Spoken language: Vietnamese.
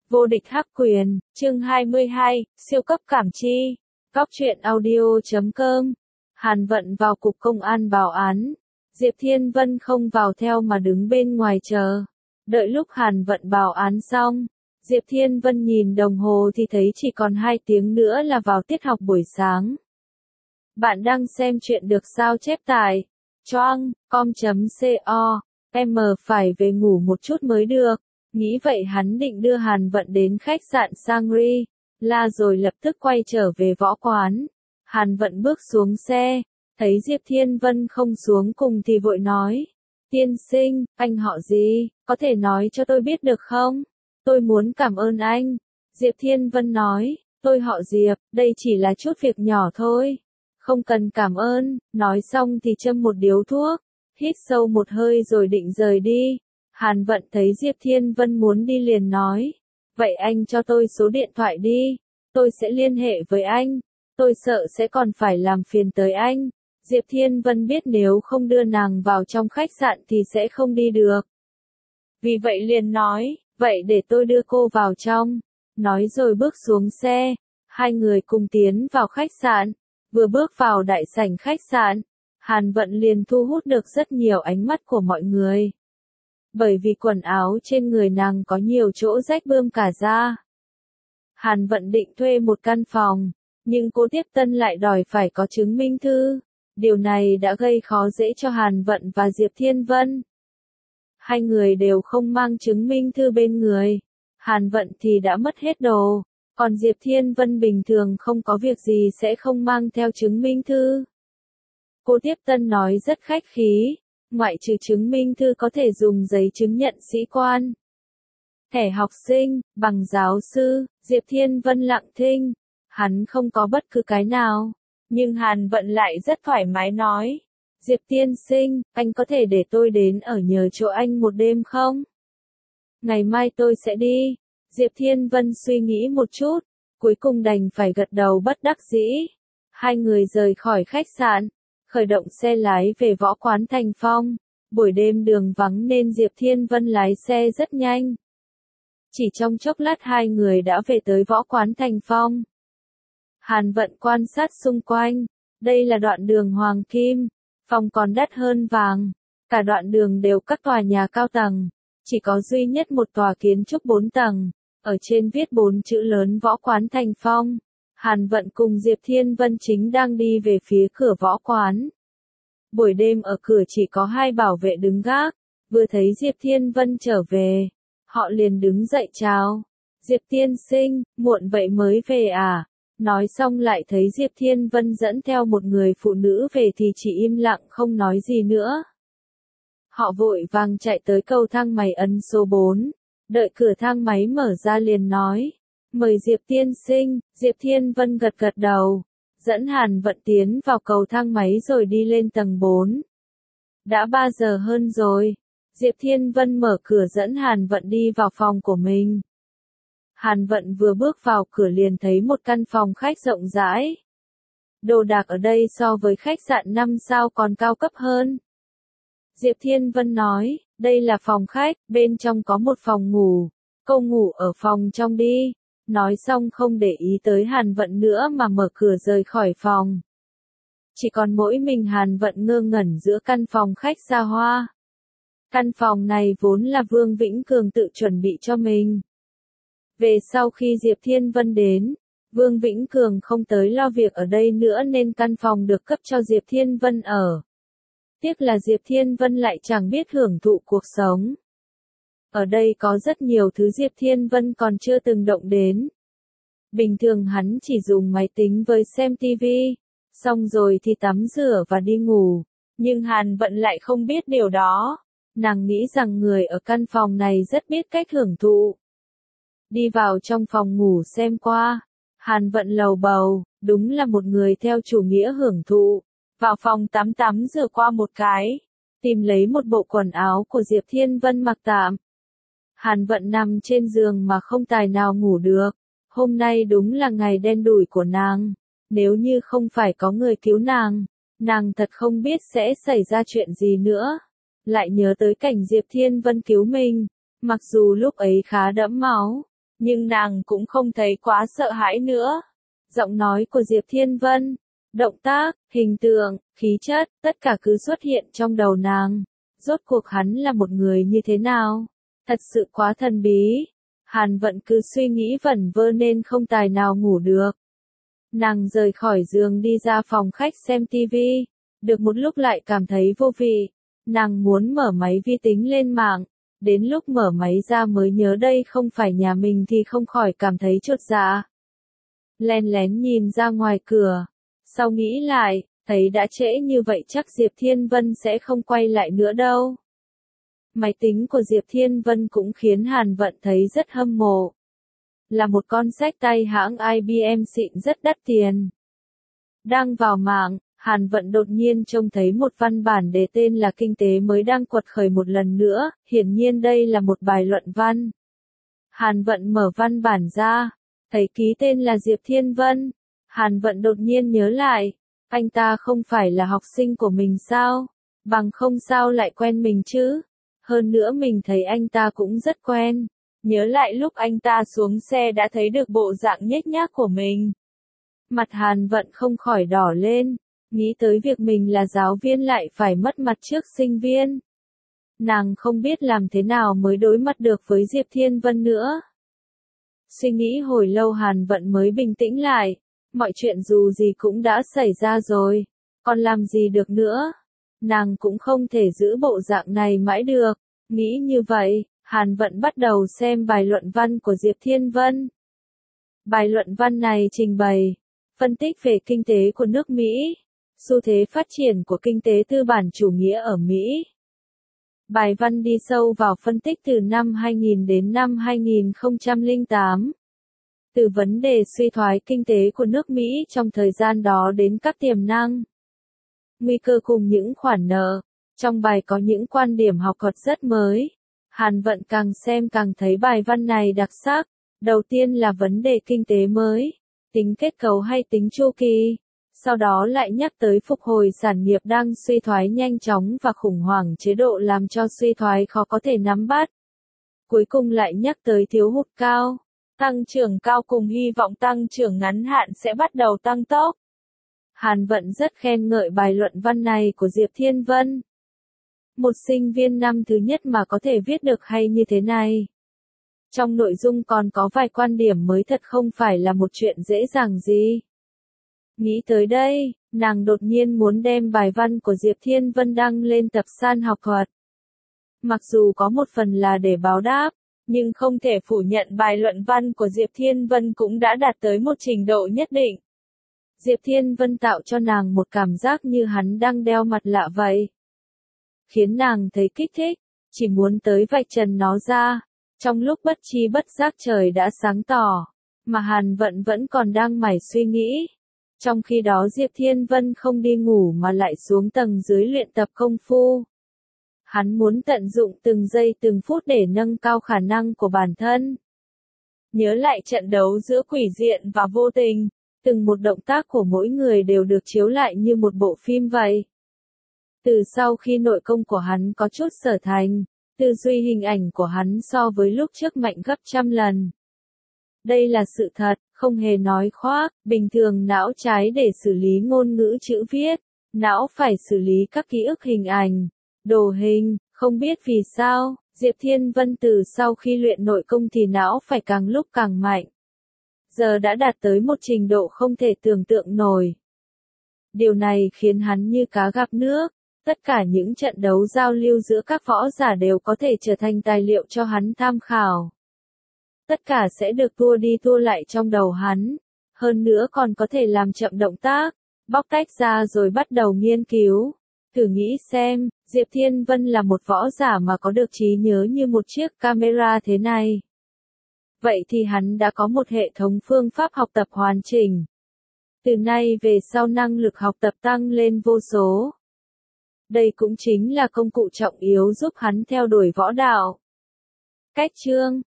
Vô địch hắc quyền, chương 22, siêu cấp cảm chi. Góc truyện audio.com. Hàn Vận vào cục công an báo án. Diệp Thiên Vân không vào theo mà đứng bên ngoài chờ. Đợi lúc Hàn Vận báo án xong, Diệp Thiên Vân nhìn đồng hồ thì thấy chỉ còn 2 tiếng nữa là vào tiết học buổi sáng. Bạn đang xem chuyện được sao chép tại choang.com.co. Em phải về ngủ một chút mới được. Nghĩ vậy hắn định đưa Hàn Vận đến khách sạn Shangri-La rồi lập tức quay trở về võ quán. Hàn Vận bước xuống xe, thấy Diệp Thiên Vân không xuống cùng thì vội nói. Tiên sinh, anh họ gì, có thể nói cho tôi biết được không? Tôi muốn cảm ơn anh. Diệp Thiên Vân nói, tôi họ Diệp, đây chỉ là chút việc nhỏ thôi. Không cần cảm ơn, nói xong thì châm một điếu thuốc, hít sâu một hơi rồi định rời đi. Hàn Vận thấy Diệp Thiên Vân muốn đi liền nói, vậy anh cho tôi số điện thoại đi, tôi sẽ liên hệ với anh, tôi sợ sẽ còn phải làm phiền tới anh. Diệp Thiên Vân biết nếu không đưa nàng vào trong khách sạn thì sẽ không đi được. Vì vậy liền nói, vậy để tôi đưa cô vào trong. Nói rồi bước xuống xe, hai người cùng tiến vào khách sạn. Vừa bước vào đại sảnh khách sạn, Hàn Vận liền thu hút được rất nhiều ánh mắt của mọi người. Bởi vì quần áo trên người nàng có nhiều chỗ rách bươm cả ra. Hàn Vận định thuê một căn phòng, nhưng cô tiếp tân lại đòi phải có chứng minh thư. Điều này đã gây khó dễ cho Hàn Vận và Diệp Thiên Vân. Hai người đều không mang chứng minh thư bên người. Hàn Vận thì đã mất hết đồ, còn Diệp Thiên Vân bình thường không có việc gì sẽ không mang theo chứng minh thư. Cô tiếp tân nói rất khách khí. Ngoại trừ chứng minh thư có thể dùng giấy chứng nhận sĩ quan, thẻ học sinh, bằng giáo sư. Diệp Thiên Vân lặng thinh, hắn không có bất cứ cái nào, nhưng Hàn Vận lại rất thoải mái nói, Diệp tiên sinh, anh có thể để tôi đến ở nhờ chỗ anh một đêm không? Ngày mai tôi sẽ đi. Diệp Thiên Vân suy nghĩ một chút, cuối cùng đành phải gật đầu bất đắc dĩ. Hai người rời khỏi khách sạn, khởi động xe lái về võ quán Thành Phong. Buổi đêm đường vắng nên Diệp Thiên Vân lái xe rất nhanh. Chỉ trong chốc lát hai người đã về tới võ quán Thành Phong. Hàn Vận quan sát xung quanh. Đây là đoạn đường hoàng kim, phòng còn đắt hơn vàng. Cả đoạn đường đều các tòa nhà cao tầng. Chỉ có duy nhất một tòa kiến trúc 4 tầng. Ở trên viết 4 chữ lớn võ quán Thành Phong. Hàn Vận cùng Diệp Thiên Vân chính đang đi về phía cửa võ quán. Buổi đêm ở cửa chỉ có 2 bảo vệ đứng gác. Vừa thấy Diệp Thiên Vân trở về, họ liền đứng dậy chào. Diệp tiên sinh, muộn vậy mới về à? Nói xong lại thấy Diệp Thiên Vân dẫn theo một người phụ nữ về thì chỉ im lặng không nói gì nữa. Họ vội vàng chạy tới cầu thang máy ấn số 4. Đợi cửa thang máy mở ra liền nói, mời Diệp tiên sinh. Diệp Thiên Vân gật gật đầu, dẫn Hàn Vận tiến vào cầu thang máy rồi đi lên tầng 4. Đã 3 giờ hơn rồi. Diệp Thiên Vân mở cửa dẫn Hàn Vận đi vào phòng của mình. Hàn Vận vừa bước vào cửa liền thấy một căn phòng khách rộng rãi. Đồ đạc ở đây so với khách sạn 5 sao còn cao cấp hơn. Diệp Thiên Vân nói, đây là phòng khách, bên trong có một phòng ngủ. Cô ngủ ở phòng trong đi. Nói xong không để ý tới Hàn Vận nữa mà mở cửa rời khỏi phòng. Chỉ còn mỗi mình Hàn Vận ngơ ngẩn giữa căn phòng khách xa hoa. Căn phòng này vốn là Vương Vĩnh Cường tự chuẩn bị cho mình. Về sau khi Diệp Thiên Vân đến, Vương Vĩnh Cường không tới lo việc ở đây nữa nên căn phòng được cấp cho Diệp Thiên Vân ở. Tiếc là Diệp Thiên Vân lại chẳng biết hưởng thụ cuộc sống. Ở đây có rất nhiều thứ Diệp Thiên Vân còn chưa từng động đến. Bình thường hắn chỉ dùng máy tính với xem tivi, xong rồi thì tắm rửa và đi ngủ. Nhưng Hàn Vận lại không biết điều đó. Nàng nghĩ rằng người ở căn phòng này rất biết cách hưởng thụ. Đi vào trong phòng ngủ xem qua. Hàn Vận lầu bầu, đúng là một người theo chủ nghĩa hưởng thụ. Vào phòng tắm rửa qua một cái. Tìm lấy một bộ quần áo của Diệp Thiên Vân mặc tạm. Hàn Vận nằm trên giường mà không tài nào ngủ được. Hôm nay đúng là ngày đen đủi của nàng. Nếu như không phải có người cứu nàng thật không biết sẽ xảy ra chuyện gì nữa. Lại nhớ tới cảnh Diệp Thiên Vân cứu mình. Mặc dù lúc ấy khá đẫm máu, nhưng nàng cũng không thấy quá sợ hãi nữa. Giọng nói của Diệp Thiên Vân, động tác, hình tượng, khí chất, tất cả cứ xuất hiện trong đầu nàng. Rốt cuộc hắn là một người như thế nào? Thật sự quá thần bí. Hàn Vận cứ suy nghĩ vẩn vơ nên không tài nào ngủ được. Nàng rời khỏi giường đi ra phòng khách xem tivi. Được một lúc lại cảm thấy vô vị. Nàng muốn mở máy vi tính lên mạng. Đến lúc mở máy ra mới nhớ đây không phải nhà mình thì không khỏi cảm thấy chột dạ. Len lén nhìn ra ngoài cửa. Sau nghĩ lại, thấy đã trễ như vậy chắc Diệp Thiên Vân sẽ không quay lại nữa đâu. Máy tính của Diệp Thiên Vân cũng khiến Hàn Vận thấy rất hâm mộ. Là một con xách tay hãng IBM xịn rất đắt tiền. Đang vào mạng, Hàn Vận đột nhiên trông thấy một văn bản đề tên là Kinh tế mới đang quật khởi một lần nữa, hiển nhiên đây là một bài luận văn. Hàn Vận mở văn bản ra, thấy ký tên là Diệp Thiên Vân. Hàn Vận đột nhiên nhớ lại, anh ta không phải là học sinh của mình sao? Bằng không sao lại quen mình chứ? Hơn nữa mình thấy anh ta cũng rất quen. Nhớ lại lúc anh ta xuống xe đã thấy được bộ dạng nhếch nhác của mình. Mặt Hàn Vận không khỏi đỏ lên, nghĩ tới việc mình là giáo viên lại phải mất mặt trước sinh viên. Nàng không biết làm thế nào mới đối mặt được với Diệp Thiên Vân nữa. Suy nghĩ hồi lâu Hàn Vận mới bình tĩnh lại. Mọi chuyện dù gì cũng đã xảy ra rồi, còn làm gì được nữa. Nàng cũng không thể giữ bộ dạng này mãi được. Nghĩ như vậy, Hàn Vận bắt đầu xem bài luận văn của Diệp Thiên Vân. Bài luận văn này trình bày, phân tích về kinh tế của nước Mỹ, xu thế phát triển của kinh tế tư bản chủ nghĩa ở Mỹ. Bài văn đi sâu vào phân tích từ năm 2000 đến năm 2008. Từ vấn đề suy thoái kinh tế của nước Mỹ trong thời gian đó đến các tiềm năng, nguy cơ cùng những khoản nợ. Trong bài có những quan điểm học thuật rất mới. Hàn Vận càng xem càng thấy bài văn này đặc sắc. Đầu tiên là vấn đề kinh tế mới, tính kết cấu hay tính chu kỳ. Sau đó lại nhắc tới phục hồi sản nghiệp đang suy thoái nhanh chóng và khủng hoảng chế độ làm cho suy thoái khó có thể nắm bắt. Cuối cùng lại nhắc tới thiếu hụt cao, tăng trưởng cao cùng hy vọng tăng trưởng ngắn hạn sẽ bắt đầu tăng tốc. Hàn Vận rất khen ngợi bài luận văn này của Diệp Thiên Vân. Một sinh viên năm thứ nhất mà có thể viết được hay như thế này. Trong nội dung còn có vài quan điểm mới thật không phải là một chuyện dễ dàng gì. Nghĩ tới đây, nàng đột nhiên muốn đem bài văn của Diệp Thiên Vân đăng lên tập san học thuật. Mặc dù có một phần là để báo đáp, nhưng không thể phủ nhận bài luận văn của Diệp Thiên Vân cũng đã đạt tới một trình độ nhất định. Diệp Thiên Vân tạo cho nàng một cảm giác như hắn đang đeo mặt lạ vậy. Khiến nàng thấy kích thích, chỉ muốn tới vạch trần nó ra. Trong lúc bất tri bất giác trời đã sáng tỏ, mà Hàn Vận vẫn còn đang mải suy nghĩ. Trong khi đó Diệp Thiên Vân không đi ngủ mà lại xuống tầng dưới luyện tập công phu. Hắn muốn tận dụng từng giây từng phút để nâng cao khả năng của bản thân. Nhớ lại trận đấu giữa Quỷ Diện và Vô Tình, từng một động tác của mỗi người đều được chiếu lại như một bộ phim vậy. Từ sau khi nội công của hắn có chút sở thành, tư duy hình ảnh của hắn so với lúc trước mạnh gấp trăm lần. Đây là sự thật, không hề nói khoác. Bình thường não trái để xử lý ngôn ngữ chữ viết, não phải xử lý các ký ức hình ảnh, đồ hình. Không biết vì sao, Diệp Thiên Vân từ sau khi luyện nội công thì não phải càng lúc càng mạnh. Giờ đã đạt tới một trình độ không thể tưởng tượng nổi. Điều này khiến hắn như cá gặp nước. Tất cả những trận đấu giao lưu giữa các võ giả đều có thể trở thành tài liệu cho hắn tham khảo. Tất cả sẽ được tua đi tua lại trong đầu hắn. Hơn nữa còn có thể làm chậm động tác, bóc tách ra rồi bắt đầu nghiên cứu. Thử nghĩ xem, Diệp Thiên Vân là một võ giả mà có được trí nhớ như một chiếc camera thế này. Vậy thì hắn đã có một hệ thống phương pháp học tập hoàn chỉnh. Từ nay về sau năng lực học tập tăng lên vô số. Đây cũng chính là công cụ trọng yếu giúp hắn theo đuổi võ đạo. Cách chương